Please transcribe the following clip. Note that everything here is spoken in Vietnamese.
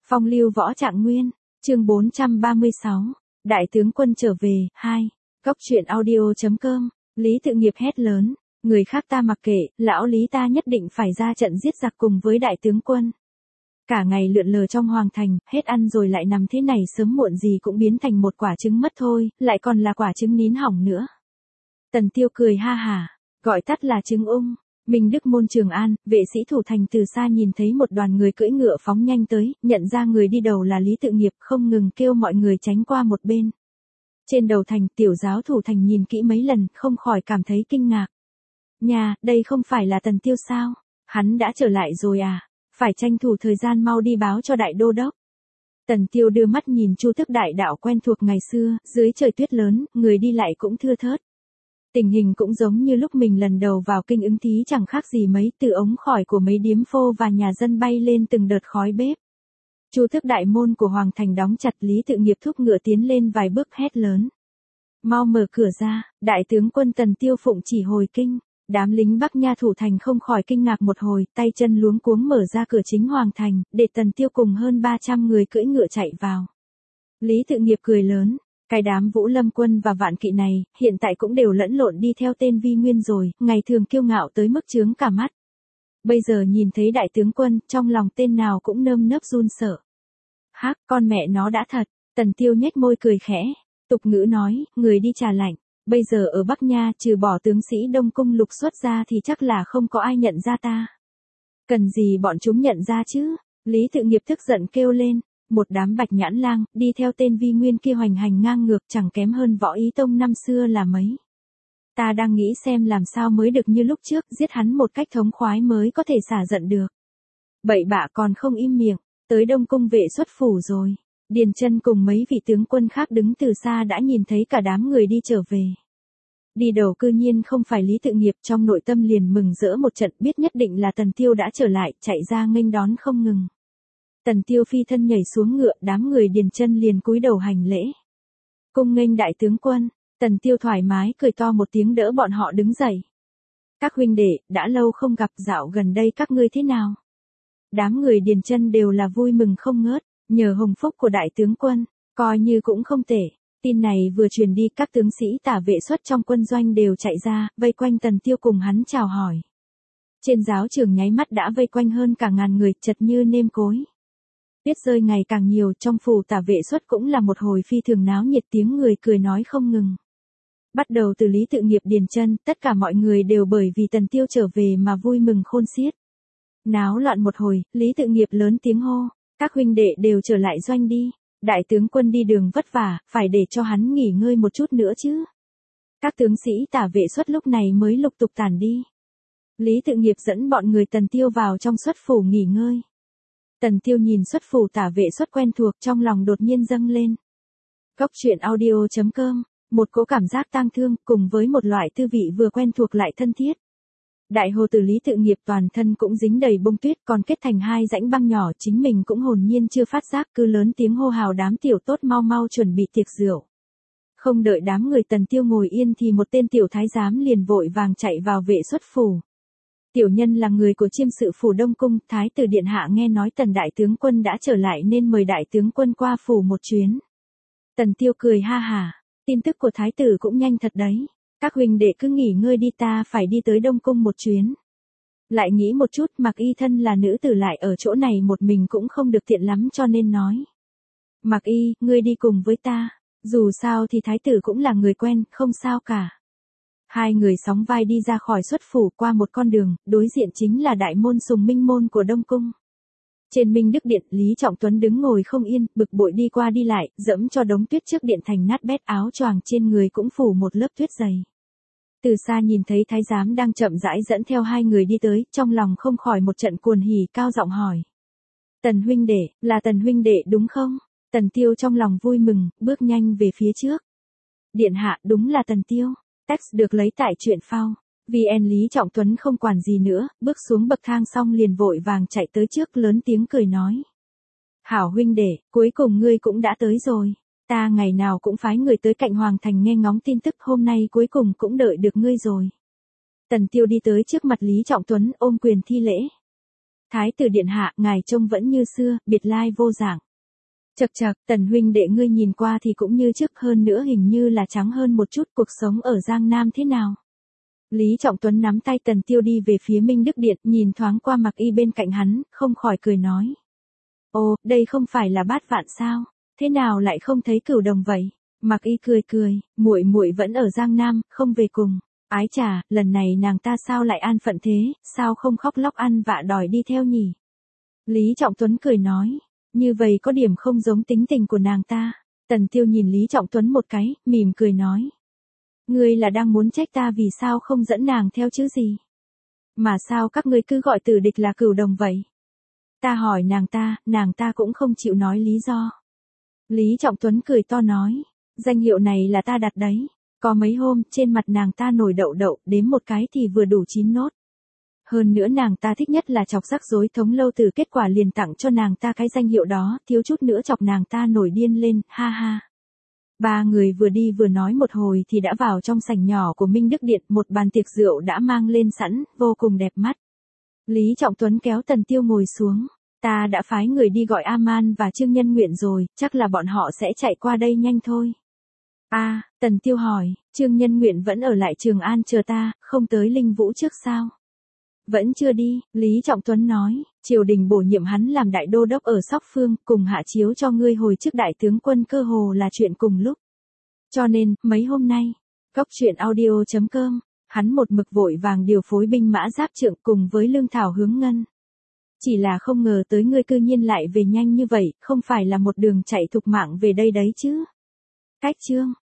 Phong lưu võ trạng nguyên, chương 436, Đại tướng quân trở về, 2, Góc truyện audio.com, Lý Tự Nghiệp hét lớn, người khác ta mặc kệ, lão Lý ta nhất định phải ra trận giết giặc cùng với đại tướng quân. Cả ngày lượn lờ trong hoàng thành, hết ăn rồi lại nằm thế này sớm muộn gì cũng biến thành một quả trứng mất thôi, lại còn là quả trứng nín hỏng nữa. Tần Tiêu cười ha hả, gọi tắt là trứng ung. Minh Đức môn Trường An, vệ sĩ thủ thành từ xa nhìn thấy một đoàn người cưỡi ngựa phóng nhanh tới, nhận ra người đi đầu là Lý Tự Nghiệp, không ngừng kêu mọi người tránh qua một bên. Trên đầu thành, tiểu giáo thủ thành nhìn kỹ mấy lần, không khỏi cảm thấy kinh ngạc. Nhà, đây không phải là Tần Tiêu sao? Hắn đã trở lại rồi à? Phải tranh thủ thời gian mau đi báo cho đại đô đốc. Tần Tiêu đưa mắt nhìn Chu Tước đại đạo quen thuộc ngày xưa, dưới trời tuyết lớn, người đi lại cũng thưa thớt. Tình hình cũng giống như lúc mình lần đầu vào kinh ứng thí chẳng khác gì mấy, từ ống khói của mấy điếm phô và nhà dân bay lên từng đợt khói bếp. Chu Tước đại môn của hoàng thành đóng chặt, Lý Tự Nghiệp thúc ngựa tiến lên vài bước hét lớn. Mau mở cửa ra, đại tướng quân Tần Tiêu phụng chỉ hồi kinh. Đám lính Bắc Nha thủ thành không khỏi kinh ngạc một hồi, tay chân luống cuống mở ra cửa chính hoàng thành, để Tần Tiêu cùng hơn 300 người cưỡi ngựa chạy vào. Lý Tự Nghiệp cười lớn. Cái đám Vũ Lâm quân và Vạn Kỵ này, hiện tại cũng đều lẫn lộn đi theo tên Vi Nguyên rồi, ngày thường kiêu ngạo tới mức chướng cả mắt. Bây giờ nhìn thấy đại tướng quân, trong lòng tên nào cũng nơm nớp run sợ. Hắc, con mẹ nó đã thật, Tần Tiêu nhếch môi cười khẽ, tục ngữ nói, người đi trà lạnh, bây giờ ở Bắc Nha trừ bỏ tướng sĩ Đông Cung lục xuất ra thì chắc là không có ai nhận ra ta. Cần gì bọn chúng nhận ra chứ? Lý Tự Nghiệp tức giận kêu lên. Một đám bạch nhãn lang, đi theo tên Vi Nguyên kia hoành hành ngang ngược chẳng kém hơn Võ Ý Tông năm xưa là mấy. Ta đang nghĩ xem làm sao mới được như lúc trước, giết hắn một cách thống khoái mới có thể xả giận được. Bậy bạ còn không im miệng, tới Đông Cung vệ xuất phủ rồi. Điền Chân cùng mấy vị tướng quân khác đứng từ xa đã nhìn thấy cả đám người đi trở về. Đi đầu cư nhiên không phải Lý Tự Nghiệp, trong nội tâm liền mừng rỡ một trận, biết nhất định là Tần Tiêu đã trở lại, chạy ra nghênh đón không ngừng. Tần Tiêu phi thân nhảy xuống ngựa, đám người Điền Chân liền cúi đầu hành lễ. Cung nghênh đại tướng quân, Tần Tiêu thoải mái cười to một tiếng đỡ bọn họ đứng dậy. Các huynh đệ, đã lâu không gặp, dạo gần đây các ngươi thế nào? Đám người Điền Chân đều là vui mừng không ngớt, nhờ hồng phúc của đại tướng quân, coi như cũng không tệ. Tin này vừa truyền đi, các tướng sĩ tả vệ xuất trong quân doanh đều chạy ra, vây quanh Tần Tiêu cùng hắn chào hỏi. Trên giáo trường nháy mắt đã vây quanh hơn cả ngàn người, chật như nêm cối. Tuyết rơi ngày càng nhiều, trong phủ tả vệ xuất cũng là một hồi phi thường náo nhiệt, tiếng người cười nói không ngừng. Bắt đầu từ Lý Tự Nghiệp Điền Chân, tất cả mọi người đều bởi vì Tần Tiêu trở về mà vui mừng khôn xiết. Náo loạn một hồi, Lý Tự Nghiệp lớn tiếng hô, các huynh đệ đều trở lại doanh đi, đại tướng quân đi đường vất vả, phải để cho hắn nghỉ ngơi một chút nữa chứ. Các tướng sĩ tả vệ xuất lúc này mới lục tục tản đi. Lý Tự Nghiệp dẫn bọn người Tần Tiêu vào trong xuất phủ nghỉ ngơi. Tần Tiêu nhìn xuất phủ tả vệ xuất quen thuộc, trong lòng đột nhiên dâng lên. Góc truyện audio.com, một cỗ cảm giác tang thương cùng với một loại tư vị vừa quen thuộc lại thân thiết. Đại hồ tử Lý Tự Nghiệp toàn thân cũng dính đầy bông tuyết, còn kết thành hai rãnh băng nhỏ, chính mình cũng hồn nhiên chưa phát giác, cứ lớn tiếng hô hào đám tiểu tốt mau mau chuẩn bị tiệc rượu. Không đợi đám người Tần Tiêu ngồi yên thì một tên tiểu thái giám liền vội vàng chạy vào vệ xuất phủ. Tiểu nhân là người của chiêm sự phủ Đông Cung, thái tử điện hạ nghe nói Tần đại tướng quân đã trở lại nên mời đại tướng quân qua phủ một chuyến. Tần Tiêu cười ha hả, tin tức của thái tử cũng nhanh thật đấy. Các huynh đệ cứ nghỉ ngơi đi, ta phải đi tới Đông Cung một chuyến. Lại nghĩ một chút, Mạc Y thân là nữ tử lại ở chỗ này một mình cũng không được tiện lắm cho nên nói. Mạc Y, ngươi đi cùng với ta, dù sao thì thái tử cũng là người quen, không sao cả. Hai người sóng vai đi ra khỏi xuất phủ, qua một con đường, đối diện chính là đại môn Sùng Minh môn của Đông Cung. Trên Minh Đức điện, Lý Trọng Tuấn đứng ngồi không yên, bực bội đi qua đi lại, dẫm cho đống tuyết trước điện thành nát bét, áo choàng trên người cũng phủ một lớp tuyết dày. Từ xa nhìn thấy thái giám đang chậm rãi dẫn theo hai người đi tới, trong lòng không khỏi một trận cuồng hỉ, cao giọng hỏi. Tần huynh đệ, là Tần huynh đệ đúng không? Tần Tiêu trong lòng vui mừng, bước nhanh về phía trước. Điện hạ, đúng là Tần Tiêu. Text được lấy tại truyện phao. VN Lý Trọng Tuấn không quản gì nữa, bước xuống bậc thang xong liền vội vàng chạy tới trước, lớn tiếng cười nói. Hảo huynh đệ, cuối cùng ngươi cũng đã tới rồi. Ta ngày nào cũng phái người tới cạnh hoàng thành nghe ngóng tin tức, hôm nay cuối cùng cũng đợi được ngươi rồi. Tần Tiêu đi tới trước mặt Lý Trọng Tuấn, ôm quyền thi lễ. Thái tử điện hạ, ngài trông vẫn như xưa, biệt lai vô dạng. Chậc chậc, Tần huynh đệ ngươi nhìn qua thì cũng như trước, hơn nữa hình như là trắng hơn một chút, cuộc sống ở Giang Nam thế nào? Lý Trọng Tuấn nắm tay Tần Tiêu đi về phía Minh Đức Điện, nhìn thoáng qua Mạc Y bên cạnh hắn, không khỏi cười nói. Ồ, đây không phải là Bát Vạn sao? Thế nào lại không thấy Cửu Đồng vậy? Mạc Y cười cười, muội muội vẫn ở Giang Nam, không về cùng. Ái chà, lần này nàng ta sao lại an phận thế, sao không khóc lóc ăn vạ đòi đi theo nhỉ? Lý Trọng Tuấn cười nói, như vậy có điểm không giống tính tình của nàng ta. Tần Tiêu nhìn Lý Trọng Tuấn một cái, mỉm cười nói. Ngươi là đang muốn trách ta vì sao không dẫn nàng theo chứ gì? Mà sao các ngươi cứ gọi Tử Địch là Cửu Đồng vậy? Ta hỏi nàng ta cũng không chịu nói lý do. Lý Trọng Tuấn cười to nói, danh hiệu này là ta đặt đấy. Có mấy hôm, trên mặt nàng ta nổi đậu đậu, đếm một cái thì vừa đủ 9 nốt. Hơn nữa nàng ta thích nhất là chọc rắc rối Thống Lâu Tử, kết quả liền tặng cho nàng ta cái danh hiệu đó, thiếu chút nữa chọc nàng ta nổi điên lên, ha ha. Ba người vừa đi vừa nói một hồi thì đã vào trong sảnh nhỏ của Minh Đức Điện, một bàn tiệc rượu đã mang lên sẵn, vô cùng đẹp mắt. Lý Trọng Tuấn kéo Tần Tiêu ngồi xuống, ta đã phái người đi gọi A-man và Trương Nhân Nguyện rồi, chắc là bọn họ sẽ chạy qua đây nhanh thôi. Tần Tiêu hỏi, Trương Nhân Nguyện vẫn ở lại Trường An chờ ta, không tới Linh Vũ trước sao? Vẫn chưa đi, Lý Trọng Tuấn nói, triều đình bổ nhiệm hắn làm đại đô đốc ở Sóc Phương, cùng hạ chiếu cho ngươi hồi chức đại tướng quân cơ hồ là chuyện cùng lúc. Cho nên, mấy hôm nay, Góc Chuyện Audio.com, hắn một mực vội vàng điều phối binh mã giáp trượng cùng với lương thảo hướng ngân. Chỉ là không ngờ tới ngươi cư nhiên lại về nhanh như vậy, không phải là một đường chạy thục mạng về đây đấy chứ. Cách chương.